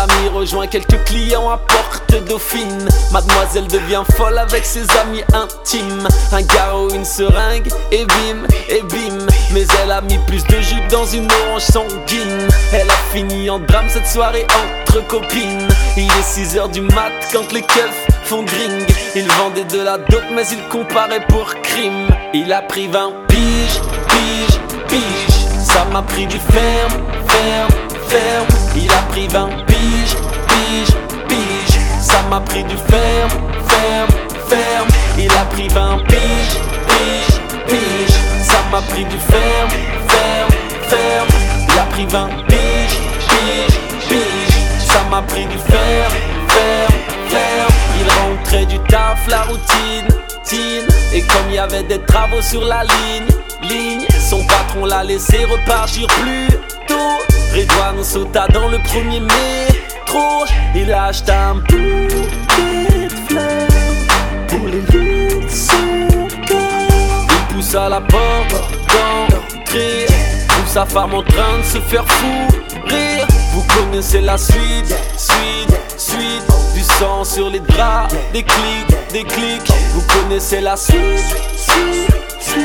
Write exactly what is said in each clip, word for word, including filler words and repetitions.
amis rejoint quelques clients à Porte Dauphine. Mademoiselle devient folle avec ses amis intimes. Un garrot, une seringue, et bim, et bim. Mais elle a mis plus de jus dans une orange sanguine. Elle a fini en drame cette soirée entre copines. Il est six heures du mat quand les keufs font gring. Il vendait de la dope mais il comparait pour crime. Il a pris vingt piges, piges, piges. Ça m'a pris du ferme, ferme, ferme. Il a pris vingt piges, piges, piges. Ça m'a pris du ferme, ferme, ferme. Il a pris vingt piges, piges, piges. Ça m'a pris du ferme, ferme, ferme. Il a pris vingt piges, piges, piges. Ça m'a pris du ferme, ferme, ferme. Il rentrait du taf, la routine, tine. Et comme il y avait des travaux sur la ligne, ligne, son patron l'a laissé repartir plus tôt. Redouane sauta dans le premier métro. Il a acheté un bouquet de fleurs pour les lieux de son cœur. Il poussa la porte d'entrée, trouve sa femme en train de se faire fourrir. Vous connaissez la suite, suite, suite. Du sang sur les draps, des clics, des clics. Vous connaissez la suite, suite,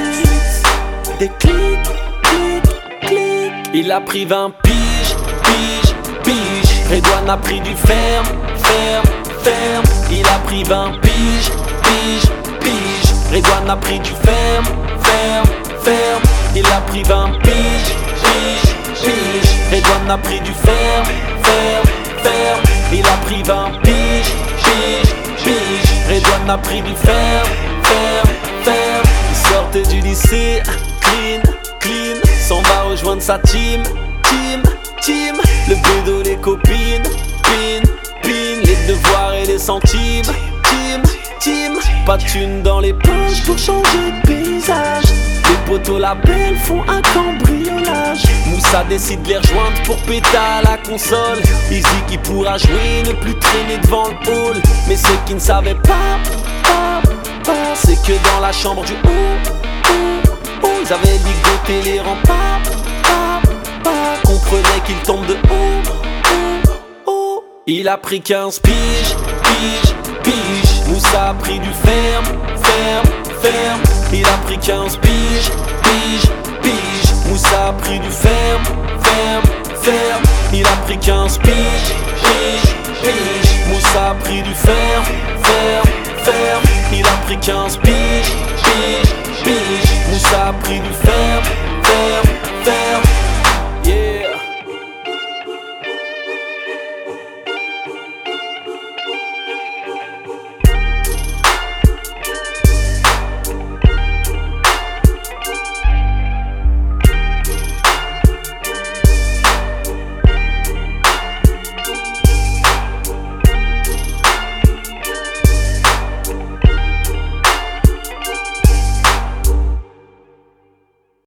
suite. Des clics, clics, clics. Il a pris vingt piges, piges, piges. Redouane a pris du ferme, ferme, ferme. Il a pris vingt piges, piges, piges. Redouane a pris du ferme, ferme, ferme. Il a pris vingt piges, piges, piges. Redouane a pris du ferme, ferme, ferme. Il a pris vingt piges, piges, piges. Redouane a pris du ferme, ferme, ferme. Il sortait du lycée, clean, clean. S'en va rejoindre sa team, team, team. Le bédo, les copines, pin, pin. Les devoirs et les centimes, team, team. Pas de thunes dans les poches pour changer de paysage. Les potos la belle font un cambriolage. Moussa décide de les rejoindre pour péter à la console. Il dit qu'il pourra jouer, ne plus traîner devant le hall. Mais ce qu'il ne savait pas, pas, pas, c'est que dans la chambre du haut, haut, haut, ils avaient ligoté les remparts, pas, pas, comprenait qu'il tombe de haut, haut, haut. Il a pris quinze piges, piges, piges. Moussa a pris du ferme, ferme, ferme. Il a pris quinze piges, piges, piges. Moussa a pris du ferme, ferme, ferme. Il a pris quinze piges, piges, piges. Moussa a pris du ferme, ferme, ferme. Il a pris quinze piges.